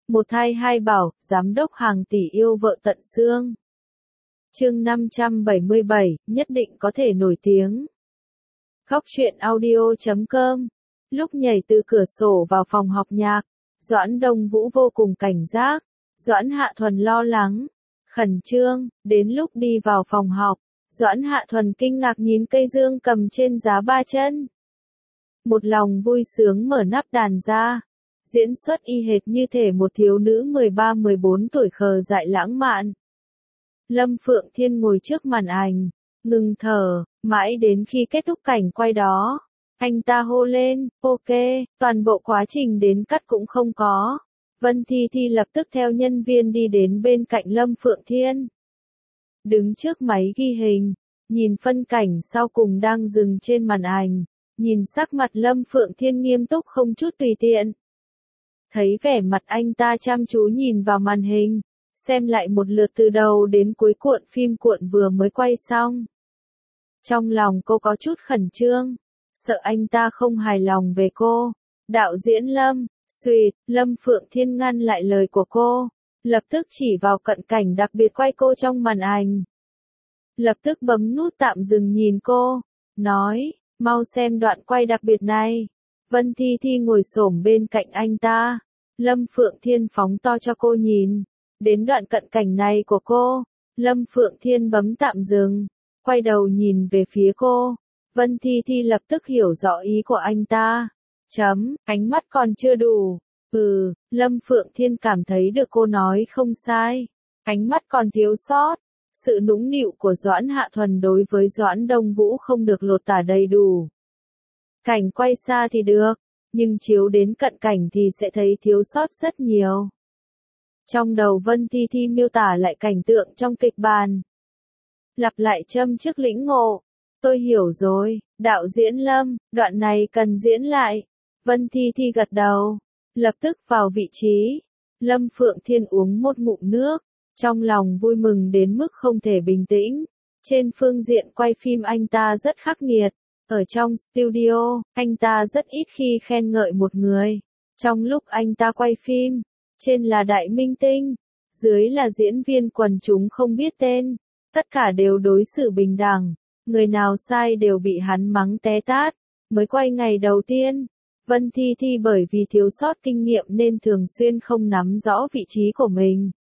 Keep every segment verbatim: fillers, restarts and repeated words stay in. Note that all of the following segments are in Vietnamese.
Một thai hai bảo, giám đốc hàng tỷ yêu vợ tận xương. Chương năm trăm bảy mươi bảy, nhất định có thể nổi tiếng. Góc truyện audio chấm com. Lúc nhảy từ cửa sổ vào phòng học nhạc, Doãn Đông Vũ vô cùng cảnh giác, Doãn Hạ Thuần lo lắng, khẩn trương, đến lúc đi vào phòng học, Doãn Hạ Thuần kinh ngạc nhìn cây dương cầm trên giá ba chân. Một lòng vui sướng mở nắp đàn ra, diễn xuất y hệt như thể một thiếu nữ mười ba mười bốn tuổi khờ dại lãng mạn. Lâm Phượng Thiên ngồi trước màn ảnh, ngừng thở, mãi đến khi kết thúc cảnh quay đó. Anh ta hô lên, ok, toàn bộ quá trình đến cắt cũng không có. Vân Thi Thi lập tức theo nhân viên đi đến bên cạnh Lâm Phượng Thiên. Đứng trước máy ghi hình, nhìn phân cảnh sau cùng đang dừng trên màn ảnh, nhìn sắc mặt Lâm Phượng Thiên nghiêm túc không chút tùy tiện. Thấy vẻ mặt anh ta chăm chú nhìn vào màn hình, xem lại một lượt từ đầu đến cuối cuộn phim cuộn vừa mới quay xong. Trong lòng cô có chút khẩn trương, sợ anh ta không hài lòng về cô. Đạo diễn Lâm, suýt, Lâm Phượng Thiên ngăn lại lời của cô, lập tức chỉ vào cận cảnh đặc biệt quay cô trong màn ảnh. Lập tức bấm nút tạm dừng nhìn cô, nói, mau xem đoạn quay đặc biệt này. Vân Thi Thi ngồi xổm bên cạnh anh ta, Lâm Phượng Thiên phóng to cho cô nhìn. Đến đoạn cận cảnh này của cô, Lâm Phượng Thiên bấm tạm dừng, quay đầu nhìn về phía cô. Vân Thi Thi lập tức hiểu rõ ý của anh ta. Chấm, ánh mắt còn chưa đủ. Ừ, Lâm Phượng Thiên cảm thấy được cô nói không sai. Ánh mắt còn thiếu sót. Sự nũng nịu của Doãn Hạ Thuần đối với Doãn Đông Vũ không được lột tả đầy đủ. Cảnh quay xa thì được, nhưng chiếu đến cận cảnh thì sẽ thấy thiếu sót rất nhiều. Trong đầu Vân Thi Thi miêu tả lại cảnh tượng trong kịch bản. Lặp lại châm trước lĩnh ngộ. Tôi hiểu rồi, đạo diễn Lâm, đoạn này cần diễn lại. Vân Thi Thi gật đầu, lập tức vào vị trí. Lâm Phượng Thiên uống một ngụm nước, trong lòng vui mừng đến mức không thể bình tĩnh. Trên phương diện quay phim anh ta rất khắc nghiệt. Ở trong studio, anh ta rất ít khi khen ngợi một người. Trong lúc anh ta quay phim, trên là đại minh tinh, dưới là diễn viên quần chúng không biết tên. Tất cả đều đối xử bình đẳng. Người nào sai đều bị hắn mắng té tát. Mới quay ngày đầu tiên, Vân Thi Thi bởi vì thiếu sót kinh nghiệm nên thường xuyên không nắm rõ vị trí của mình.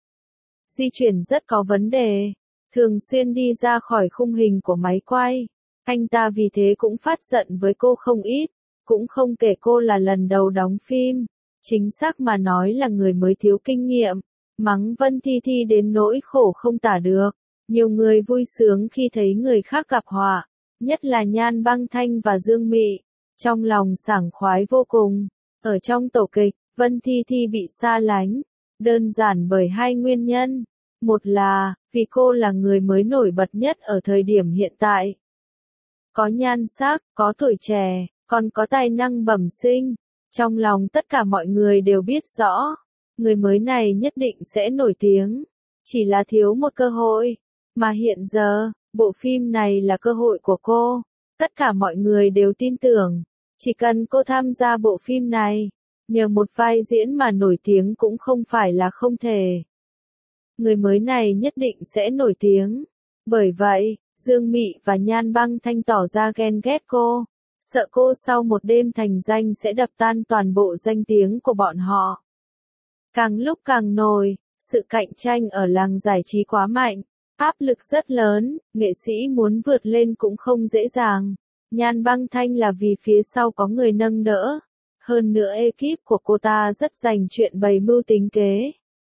Di chuyển rất có vấn đề, thường xuyên đi ra khỏi khung hình của máy quay. Anh ta vì thế cũng phát giận với cô không ít, cũng không kể cô là lần đầu đóng phim. Chính xác mà nói là người mới thiếu kinh nghiệm, mắng Vân Thi Thi đến nỗi khổ không tả được. Nhiều người vui sướng khi thấy người khác gặp họa, nhất là Nhan Băng Thanh và Dương Mị, trong lòng sảng khoái vô cùng. Ở trong tổ kịch, Vân Thi Thi bị xa lánh, đơn giản bởi hai nguyên nhân. Một là, vì cô là người mới nổi bật nhất ở thời điểm hiện tại. Có nhan sắc, có tuổi trẻ, còn có tài năng bẩm sinh. Trong lòng tất cả mọi người đều biết rõ, người mới này nhất định sẽ nổi tiếng, chỉ là thiếu một cơ hội. Mà hiện giờ, bộ phim này là cơ hội của cô. Tất cả mọi người đều tin tưởng, chỉ cần cô tham gia bộ phim này, nhờ một vai diễn mà nổi tiếng cũng không phải là không thể. Người mới này nhất định sẽ nổi tiếng. Bởi vậy, Dương Mị và Nhan Băng Thanh tỏ ra ghen ghét cô, sợ cô sau một đêm thành danh sẽ đập tan toàn bộ danh tiếng của bọn họ. Càng lúc càng nổi, sự cạnh tranh ở làng giải trí quá mạnh. Áp lực rất lớn, nghệ sĩ muốn vượt lên cũng không dễ dàng. Nhan Băng Thanh là vì phía sau có người nâng đỡ. Hơn nữa ekip của cô ta rất dành chuyện bày mưu tính kế.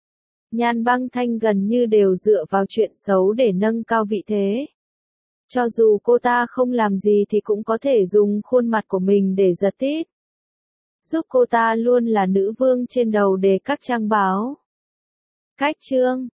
Nhan Băng Thanh gần như đều dựa vào chuyện xấu để nâng cao vị thế. Cho dù cô ta không làm gì thì cũng có thể dùng khuôn mặt của mình để giật tít. Giúp cô ta luôn là nữ vương trên đầu đề các trang báo. Cách chương